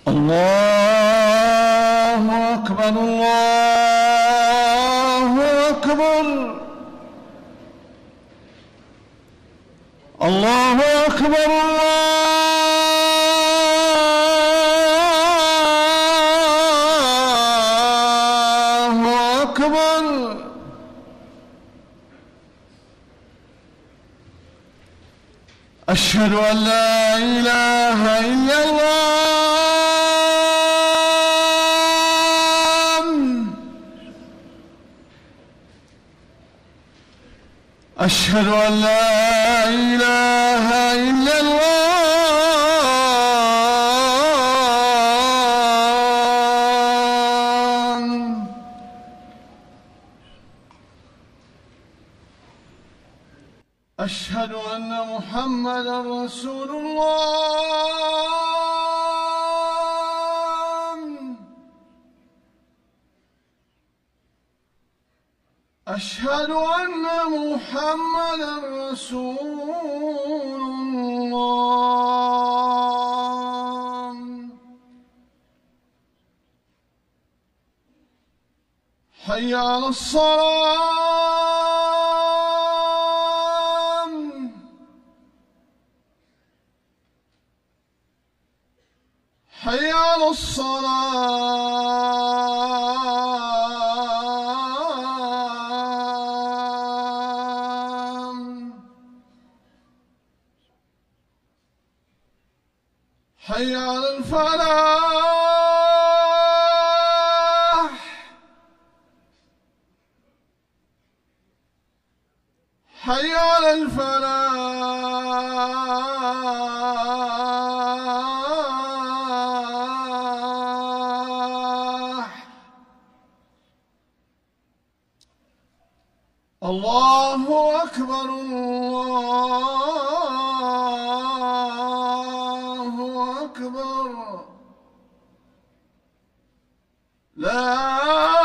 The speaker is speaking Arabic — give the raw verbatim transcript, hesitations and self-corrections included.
الله أكبر الله أكبر الله أكبر الله أكبر. أشهد أن لا إله إلا الله. أشهد أن لا إله إلا الله. أشهد أن محمدًا رسول الله. أشهد أن محمدًا رسول الله. حي على الصلاة. حي على الصلاة. حي على الفلاح. حي على الفلاح. الله أكبر الله أكبر. لا